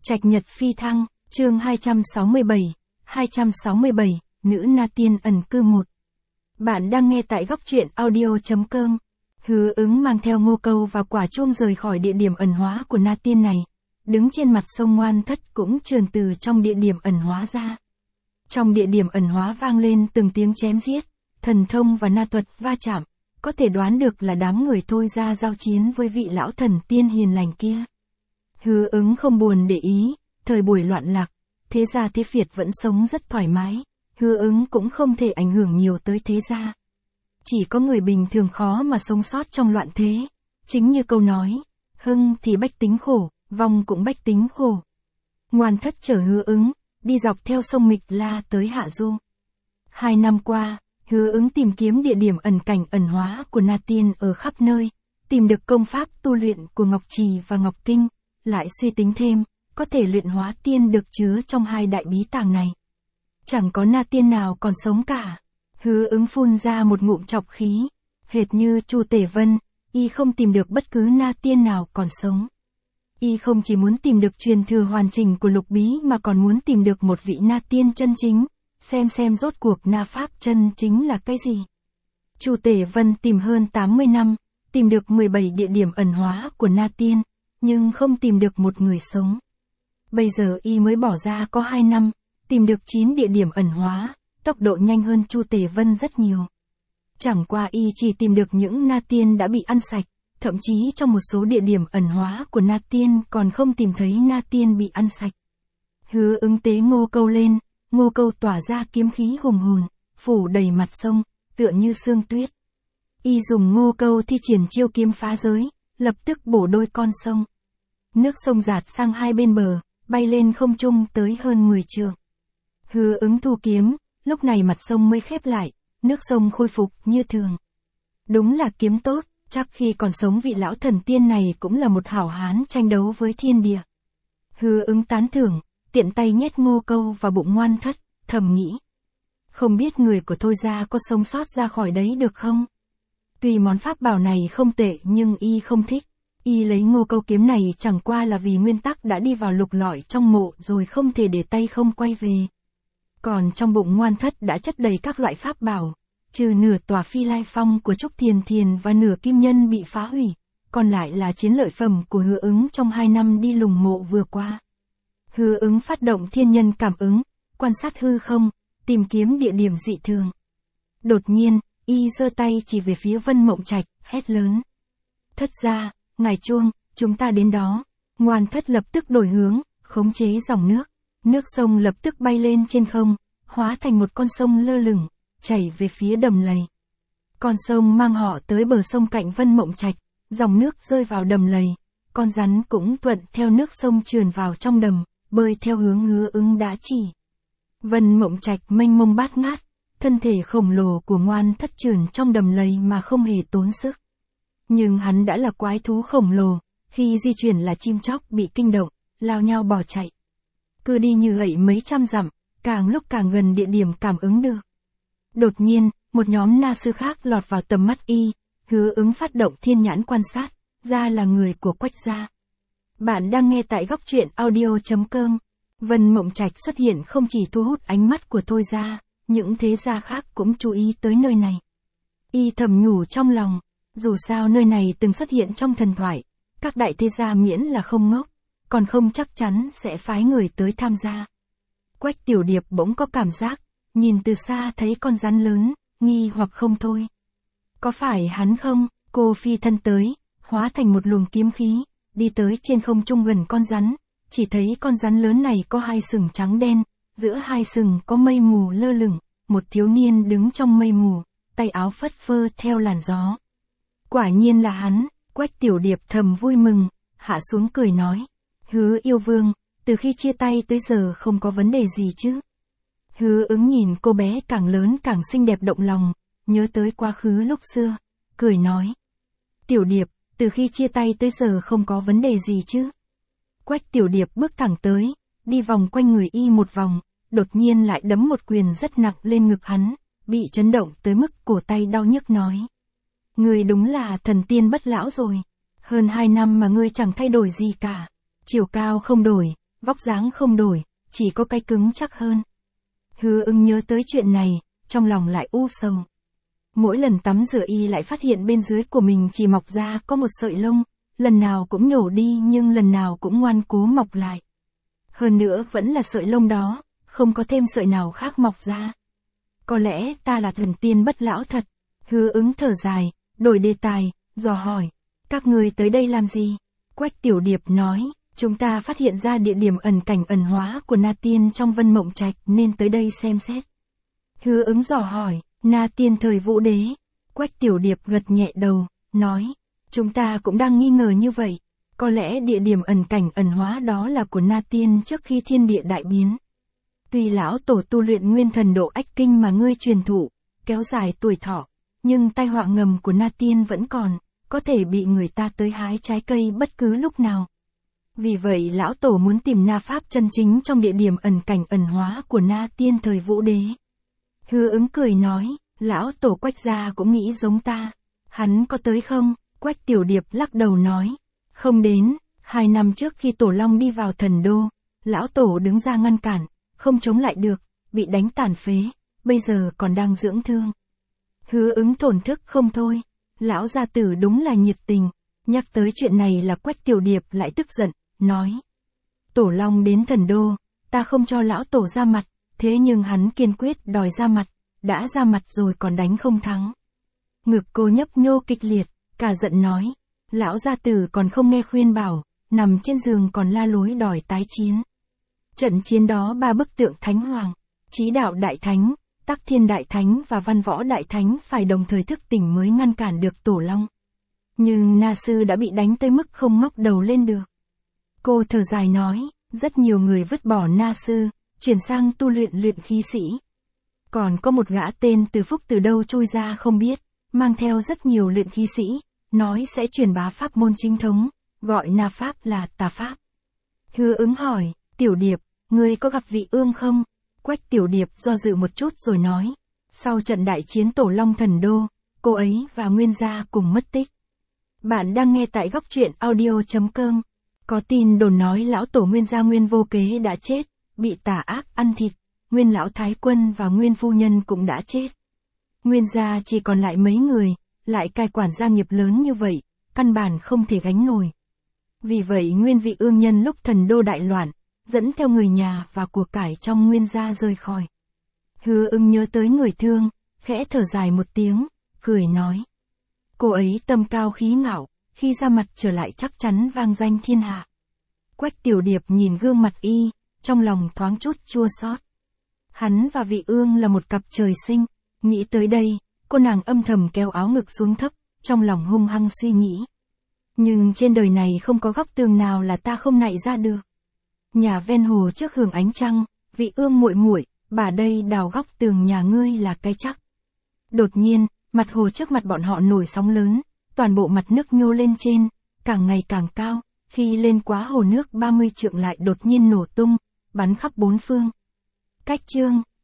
Trạch nhật phi thăng, chương 267, nữ Na Tiên ẩn cư 1. Bạn đang nghe tại góc truyện audio.com. Hứa Ứng mang theo Ngô Câu và Quả Chuông rời khỏi địa điểm ẩn hóa của Na Tiên này. Đứng trên mặt sông Ngoan Thất cũng trườn từ trong địa điểm ẩn hóa ra. Trong địa điểm ẩn hóa vang lên từng tiếng chém giết, thần thông và na thuật va chạm, có thể đoán được là đám người Thôi ra giao chiến với vị lão thần tiên hiền lành kia. Hứa Ứng không buồn để ý, thời buổi loạn lạc, thế gia thế phiệt vẫn sống rất thoải mái, Hứa Ứng cũng không thể ảnh hưởng nhiều tới thế gia. Chỉ có người bình thường khó mà sống sót trong loạn thế, chính như câu nói, hưng thì bách tính khổ, vong cũng bách tính khổ. Ngoan Thất chở Hứa Ứng, đi dọc theo sông Mịch La tới Hạ Du. 2 năm qua, Hứa Ứng tìm kiếm địa điểm ẩn cảnh ẩn hóa của Na Tiên ở khắp nơi, tìm được công pháp tu luyện của Ngọc Trì và Ngọc Kinh, lại suy tính thêm, có thể luyện hóa tiên được chứa trong 2 đại bí tàng này. Chẳng có Na Tiên nào còn sống cả. Hứa Ứng phun ra một ngụm trọc khí, hệt như Chu Tể Vân, y không tìm được bất cứ Na Tiên nào còn sống. Y không chỉ muốn tìm được truyền thừa hoàn chỉnh của lục bí mà còn muốn tìm được một vị Na Tiên chân chính, xem rốt cuộc Na Pháp chân chính là cái gì. Chu Tể Vân tìm hơn 80 năm, tìm được 17 địa điểm ẩn hóa của Na Tiên, nhưng không tìm được một người sống. Bây giờ y mới bỏ ra có 2 năm, tìm được 9 địa điểm ẩn hóa, tốc độ nhanh hơn Chu Tể Vân rất nhiều. Chẳng qua y chỉ tìm được những Na Tiên đã bị ăn sạch, thậm chí trong một số địa điểm ẩn hóa của Na Tiên còn không tìm thấy Na Tiên bị ăn sạch. Hứa Ứng tế Ngô Câu lên, Ngô Câu tỏa ra kiếm khí hùng hồn, phủ đầy mặt sông, tựa như sương tuyết. Y dùng Ngô Câu thi triển chiêu kiếm phá giới, lập tức bổ đôi con sông. Nước sông dạt sang hai bên bờ, bay lên không trung tới hơn 10 trượng. Hứa Ứng thu kiếm, lúc này mặt sông mới khép lại, nước sông khôi phục như thường. Đúng là kiếm tốt, chắc khi còn sống vị lão thần tiên này cũng là một hảo hán tranh đấu với thiên địa. Hứa Ứng tán thưởng, tiện tay nhét Ngô Câu vào bụng Ngoan Thất, thầm nghĩ. Không biết người của Thôi ra có sống sót ra khỏi đấy được không? Tuy món pháp bảo này không tệ nhưng y không thích. Y lấy Ngô Câu kiếm này chẳng qua là vì nguyên tắc đã đi vào lục lọi trong mộ rồi không thể để tay không quay về. Còn trong bụng Ngoan Thất đã chất đầy các loại pháp bảo, trừ nửa tòa Phi Lai Phong của Trúc Thiền Thiền và nửa kim nhân bị phá hủy, còn lại là chiến lợi phẩm của Hứa Ứng trong 2 năm đi lùng mộ vừa qua. Hứa Ứng phát động thiên nhân cảm ứng, quan sát hư không, tìm kiếm địa điểm dị thường. Đột nhiên, y giơ tay chỉ về phía Vân Mộng Trạch, hét lớn. Thất gia, ngài Chuông, chúng ta đến đó. Ngoan Thất lập tức đổi hướng, khống chế dòng nước. Nước sông lập tức bay lên trên không, hóa thành một con sông lơ lửng, chảy về phía đầm lầy. Con sông mang họ tới bờ sông cạnh Vân Mộng Trạch, dòng nước rơi vào đầm lầy. Con rắn cũng thuận theo nước sông trườn vào trong đầm, bơi theo hướng Hứa Ứng đã chỉ. Vân Mộng Trạch mênh mông bát ngát, thân thể khổng lồ của Ngoan Thất trườn trong đầm lầy mà không hề tốn sức. Nhưng hắn đã là quái thú khổng lồ, khi di chuyển là chim chóc bị kinh động, lao nhau bỏ chạy. Cứ đi như vậy mấy trăm dặm, càng lúc càng gần địa điểm cảm ứng được. Đột nhiên, một nhóm na sư khác lọt vào tầm mắt y, Hứa Ứng phát động thiên nhãn quan sát, ra là người của Quách gia. Bạn đang nghe tại góc truyện audio.com. Vân Mộng Trạch xuất hiện không chỉ thu hút ánh mắt của Thôi gia, những thế gia khác cũng chú ý tới nơi này. Y thầm nhủ trong lòng, dù sao nơi này từng xuất hiện trong thần thoại, các đại thế gia miễn là không ngốc, còn không chắc chắn sẽ phái người tới tham gia. Quách Tiểu Điệp bỗng có cảm giác, nhìn từ xa thấy con rắn lớn, nghi hoặc không thôi. Có phải hắn không? Cô phi thân tới, hóa thành một luồng kiếm khí, đi tới trên không trung gần con rắn, chỉ thấy con rắn lớn này có 2 sừng trắng đen, giữa 2 sừng có mây mù lơ lửng, một thiếu niên đứng trong mây mù, tay áo phất phơ theo làn gió. Quả nhiên là hắn, Quách Tiểu Điệp thầm vui mừng, hạ xuống cười nói. Hứa yêu vương, từ khi chia tay tới giờ không có vấn đề gì chứ? Hứa Ứng nhìn cô bé càng lớn càng xinh đẹp động lòng, nhớ tới quá khứ lúc xưa, cười nói. Tiểu Điệp, từ khi chia tay tới giờ không có vấn đề gì chứ? Quách Tiểu Điệp bước thẳng tới, đi vòng quanh người y một vòng, đột nhiên lại đấm một quyền rất nặng lên ngực hắn, bị chấn động tới mức cổ tay đau nhức nói. Ngươi đúng là thần tiên bất lão rồi. Hơn 2 năm mà ngươi chẳng thay đổi gì cả. Chiều cao không đổi, vóc dáng không đổi, chỉ có cái cứng chắc hơn. Hứa Ứng nhớ tới chuyện này, trong lòng lại u sầu. Mỗi lần tắm rửa y lại phát hiện bên dưới của mình chỉ mọc ra có một sợi lông, lần nào cũng nhổ đi nhưng lần nào cũng ngoan cố mọc lại. Hơn nữa vẫn là sợi lông đó, không có thêm sợi nào khác mọc ra. Có lẽ ta là thần tiên bất lão thật. Hứa Ứng thở dài, đổi đề tài, dò hỏi. Các người tới đây làm gì? Quách Tiểu Điệp nói, chúng ta phát hiện ra địa điểm ẩn cảnh ẩn hóa của Na Tiên trong Vân Mộng Trạch nên tới đây xem xét. Hứa Ứng dò hỏi, Na Tiên thời Vũ Đế. Quách Tiểu Điệp gật nhẹ đầu, nói, chúng ta cũng đang nghi ngờ như vậy. Có lẽ địa điểm ẩn cảnh ẩn hóa đó là của Na Tiên trước khi thiên địa đại biến. Tuy lão tổ tu luyện nguyên thần độ ách kinh mà ngươi truyền thụ, kéo dài tuổi thọ, nhưng tai họa ngầm của Na Tiên vẫn còn, có thể bị người ta tới hái trái cây bất cứ lúc nào. Vì vậy lão tổ muốn tìm Na Pháp chân chính trong địa điểm ẩn cảnh ẩn hóa của Na Tiên thời Vũ Đế. Hứa Ứng cười nói, lão tổ Quách gia cũng nghĩ giống ta. Hắn có tới không? Quách Tiểu Điệp lắc đầu nói, không đến. 2 năm trước khi Tổ Long đi vào thần đô, lão tổ đứng ra ngăn cản, không chống lại được, bị đánh tàn phế, bây giờ còn đang dưỡng thương. Hứa Ứng thổn thức không thôi, lão gia tử đúng là nhiệt tình. Nhắc tới chuyện này là Quách Tiểu Điệp lại tức giận, nói, Tổ Long đến thần đô, ta không cho lão tổ ra mặt, thế nhưng hắn kiên quyết đòi ra mặt, đã ra mặt rồi còn đánh không thắng. Ngực cô nhấp nhô kịch liệt, cả giận nói, lão gia tử còn không nghe khuyên bảo, nằm trên giường còn la lối đòi tái chiến. Trận chiến đó 3 bức tượng Thánh Hoàng, Chí Đạo Đại Thánh, Tắc Thiên Đại Thánh và Văn Võ Đại Thánh phải đồng thời thức tỉnh mới ngăn cản được Tổ Long. Nhưng Na Sư đã bị đánh tới mức không ngóc đầu lên được. Cô thở dài nói, rất nhiều người vứt bỏ Na Sư, chuyển sang tu luyện khí sĩ. Còn có một gã tên Từ Phúc từ đâu chui ra không biết, mang theo rất nhiều luyện khí sĩ, nói sẽ truyền bá pháp môn chính thống, gọi Na Pháp là tà Pháp. Hứa Ứng hỏi, Tiểu Điệp, ngươi có gặp Vị Ương không? Quách Tiểu Điệp do dự một chút rồi nói, sau trận đại chiến Tổ Long thần đô, cô ấy và Nguyên gia cùng mất tích. Bạn đang nghe tại góc truyện audio.com. Có tin đồn nói lão tổ Nguyên gia Nguyên Vô Kế đã chết, bị tà ác ăn thịt, Nguyên lão thái quân và Nguyên phu nhân cũng đã chết. Nguyên gia chỉ còn lại mấy người, lại cai quản gia nghiệp lớn như vậy, căn bản không thể gánh nổi. Vì vậy Nguyên Vị Ương nhân lúc thần đô đại loạn, dẫn theo người nhà và của cải trong Nguyên gia rời khỏi. Hứa Ứng nhớ tới người thương, khẽ thở dài một tiếng, cười nói. Cô ấy tâm cao khí ngạo, khi ra mặt trở lại chắc chắn vang danh thiên hạ. Quách Tiểu Điệp nhìn gương mặt y, trong lòng thoáng chút chua xót. Hắn và Vị Ương là một cặp trời sinh, nghĩ tới đây, cô nàng âm thầm kéo áo ngực xuống thấp, trong lòng hung hăng suy nghĩ. Nhưng trên đời này không có góc tường nào là ta không nạy ra được. Nhà ven hồ trước hưởng ánh trăng, Vị Ương muội muội, bà đây đào góc tường nhà ngươi là cái chắc. Đột nhiên, mặt hồ trước mặt bọn họ nổi sóng lớn, toàn bộ mặt nước nhô lên trên, càng ngày càng cao, khi lên quá hồ nước 30 trượng lại đột nhiên nổ tung, bắn khắp 4 phương. Cách chương